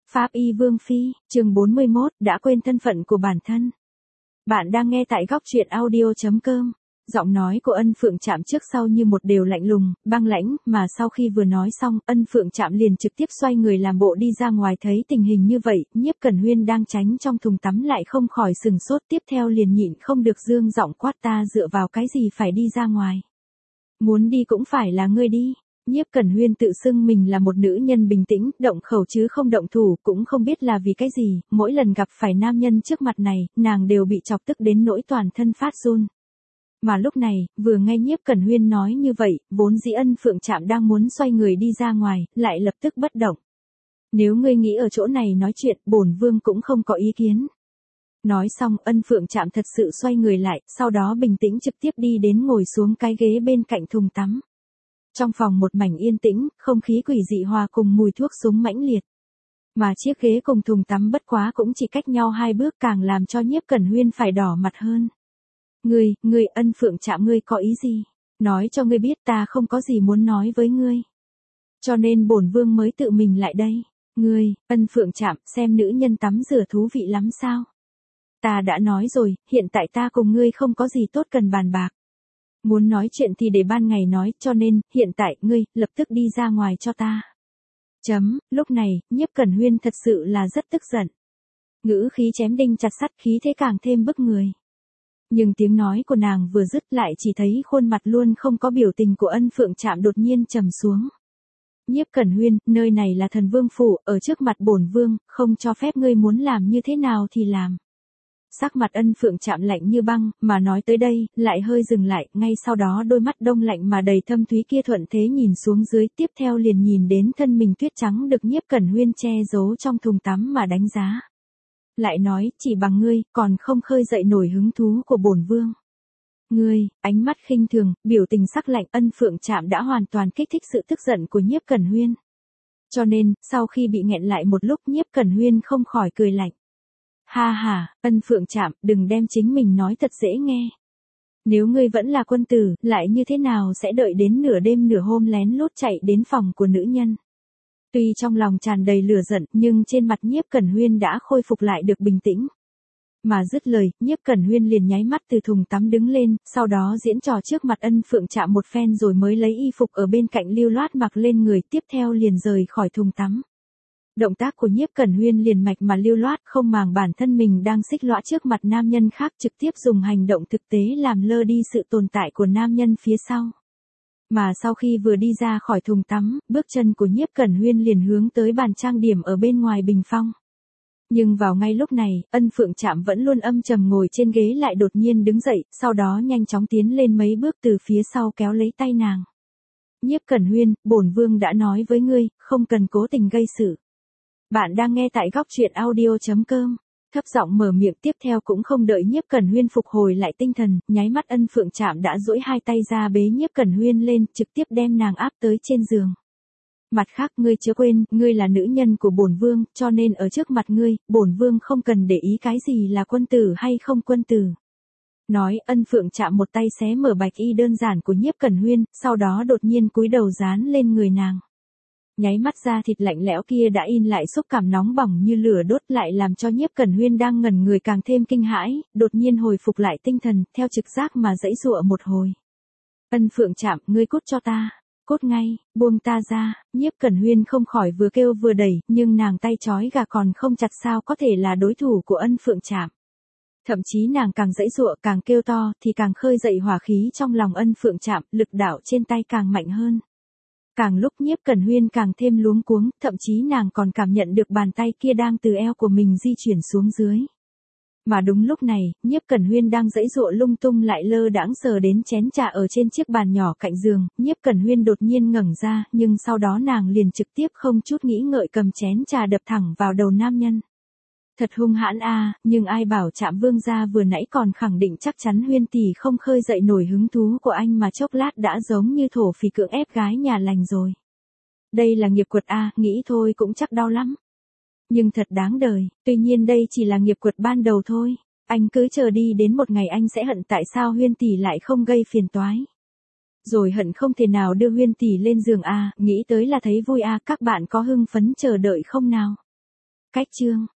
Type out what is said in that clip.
Pháp y Vương Phi, chương 41, đã quên thân phận của bản thân. Bạn đang nghe tại góc truyện audio.com. Giọng nói của Ân Phượng Trạm trước sau như một đều lạnh lùng, băng lãnh, mà sau khi vừa nói xong, Ân Phượng Trạm liền trực tiếp xoay người làm bộ đi ra ngoài. Thấy tình hình như vậy, Nhiếp Cẩn Huyên đang tránh trong thùng tắm lại không khỏi sừng sốt, tiếp theo liền nhịn không được dương giọng quát: ta dựa vào cái gì phải đi ra ngoài? Muốn đi cũng phải là ngươi đi. Nhiếp Cẩn Huyên tự xưng mình là một nữ nhân bình tĩnh, động khẩu chứ không động thủ, cũng không biết là vì cái gì, mỗi lần gặp phải nam nhân trước mặt này, nàng đều bị chọc tức đến nỗi toàn thân phát run. Mà lúc này, vừa nghe Nhiếp Cẩn Huyên nói như vậy, vốn dĩ Ân Phượng Trạm đang muốn xoay người đi ra ngoài, lại lập tức bất động. Nếu ngươi nghĩ ở chỗ này nói chuyện, bổn vương cũng không có ý kiến. Nói xong, Ân Phượng Trạm thật sự xoay người lại, sau đó bình tĩnh trực tiếp đi đến ngồi xuống cái ghế bên cạnh thùng tắm. Trong phòng một mảnh yên tĩnh, không khí quỷ dị hòa cùng mùi thuốc súng mãnh liệt. Mà chiếc ghế cùng thùng tắm bất quá cũng chỉ cách nhau 2 bước, càng làm cho Nhiếp Cẩn Huyên phải đỏ mặt hơn. Ngươi, Ân Phượng Trạm, ngươi có ý gì? Nói cho ngươi biết, ta không có gì muốn nói với ngươi. Cho nên bổn vương mới tự mình lại đây. Ngươi, Ân Phượng Trạm, xem nữ nhân tắm rửa thú vị lắm sao? Ta đã nói rồi, hiện tại ta cùng ngươi không có gì tốt cần bàn bạc. Muốn nói chuyện thì để ban ngày nói, cho nên, hiện tại, ngươi, lập tức đi ra ngoài cho ta. Lúc này, Nhiếp Cẩn Huyên thật sự là rất tức giận. Ngữ khí chém đinh chặt sắt, khí thế càng thêm bức người. Nhưng tiếng nói của nàng vừa dứt lại chỉ thấy khuôn mặt luôn không có biểu tình của Ân Phượng Trạm đột nhiên trầm xuống. Nhiếp Cẩn Huyên, nơi này là Thần Vương phủ, ở trước mặt bổn vương, không cho phép ngươi muốn làm như thế nào thì làm. Sắc mặt Ân Phượng Trạm lạnh như băng, mà nói tới đây, lại hơi dừng lại, ngay sau đó đôi mắt đông lạnh mà đầy thâm thúy kia thuận thế nhìn xuống dưới, tiếp theo liền nhìn đến thân mình tuyết trắng được Nhiếp Cẩn Huyên che giấu trong thùng tắm mà đánh giá. Lại nói, chỉ bằng ngươi, còn không khơi dậy nổi hứng thú của bổn vương. Ngươi, ánh mắt khinh thường, biểu tình sắc lạnh, Ân Phượng Trạm đã hoàn toàn kích thích sự tức giận của Nhiếp Cẩn Huyên. Cho nên, sau khi bị nghẹn lại một lúc, Nhiếp Cẩn Huyên không khỏi cười lạnh. Ha ha, Ân Phượng Trạm, đừng đem chính mình nói thật dễ nghe. Nếu ngươi vẫn là quân tử, lại như thế nào sẽ đợi đến nửa đêm nửa hôm lén lút chạy đến phòng của nữ nhân? Tuy trong lòng tràn đầy lửa giận, nhưng trên mặt Nhiếp Cẩn Huyên đã khôi phục lại được bình tĩnh. Mà dứt lời, Nhiếp Cẩn Huyên liền nháy mắt từ thùng tắm đứng lên, sau đó diễn trò trước mặt Ân Phượng Trạm một phen rồi mới lấy y phục ở bên cạnh lưu loát mặc lên người, tiếp theo liền rời khỏi thùng tắm. Động tác của Nhiếp Cẩn Huyên liền mạch mà lưu loát, không màng bản thân mình đang xích lõa trước mặt nam nhân khác, trực tiếp dùng hành động thực tế làm lơ đi sự tồn tại của nam nhân phía sau. Mà sau khi vừa đi ra khỏi thùng tắm, bước chân của Nhiếp Cẩn Huyên liền hướng tới bàn trang điểm ở bên ngoài bình phong. Nhưng vào ngay lúc này, Ân Phượng Trạm vẫn luôn âm trầm ngồi trên ghế lại đột nhiên đứng dậy, sau đó nhanh chóng tiến lên mấy bước từ phía sau kéo lấy tay nàng. Nhiếp Cẩn Huyên, bổn vương đã nói với ngươi, không cần cố tình gây sự. Bạn đang nghe tại góc truyện audio.com. Thấp giọng mở miệng, tiếp theo cũng không đợi Nhiếp Cẩn Huyên phục hồi lại tinh thần, nháy mắt Ân Phượng Trạm đã duỗi 2 tay ra bế Nhiếp Cẩn Huyên lên, trực tiếp đem nàng áp tới trên giường. Mặt khác, ngươi chớ quên, ngươi là nữ nhân của bổn vương, cho nên ở trước mặt ngươi, bổn vương không cần để ý cái gì là quân tử hay không quân tử. Nói, Ân Phượng Trạm một tay xé mở bạch y đơn giản của Nhiếp Cẩn Huyên, sau đó đột nhiên cúi đầu dán lên người nàng. Nháy mắt da thịt lạnh lẽo kia đã in lại xúc cảm nóng bỏng như lửa đốt, lại làm cho Nhiếp Cẩn Huyên đang ngẩn người càng thêm kinh hãi, đột nhiên hồi phục lại tinh thần, theo trực giác mà giãy giụa một hồi. Ân Phượng Trạm, ngươi cút cho ta, cút ngay, buông ta ra. Nhiếp Cẩn Huyên không khỏi vừa kêu vừa đẩy, nhưng nàng tay trói gà còn không chặt, sao có thể là đối thủ của Ân Phượng Trạm. Thậm chí nàng càng giãy giụa, càng kêu to, thì càng khơi dậy hỏa khí trong lòng Ân Phượng Trạm, lực đạo trên tay càng mạnh hơn. Càng lúc Nhiếp Cẩn Huyên càng thêm luống cuống, thậm chí nàng còn cảm nhận được bàn tay kia đang từ eo của mình di chuyển xuống dưới. Mà đúng lúc này, Nhiếp Cẩn Huyên đang giãy giụa lung tung lại lơ đãng sờ đến chén trà ở trên chiếc bàn nhỏ cạnh giường, Nhiếp Cẩn Huyên đột nhiên ngẩng ra, nhưng sau đó nàng liền trực tiếp không chút nghĩ ngợi cầm chén trà đập thẳng vào đầu nam nhân. Thật hung hãn a, nhưng ai bảo Trạm vương gia vừa nãy còn khẳng định chắc chắn Huyên tỷ không khơi dậy nổi hứng thú của anh mà chốc lát đã giống như thổ phỉ cưỡng ép gái nhà lành rồi. Đây là nghiệp quật a, nghĩ thôi cũng chắc đau lắm. Nhưng thật đáng đời, tuy nhiên đây chỉ là nghiệp quật ban đầu thôi. Anh cứ chờ đi đến một ngày anh sẽ hận tại sao Huyên tỷ lại không gây phiền toái. Rồi hận không thể nào đưa Huyên tỷ lên giường a, nghĩ tới là thấy vui a, các bạn có hưng phấn chờ đợi không nào? Cách chương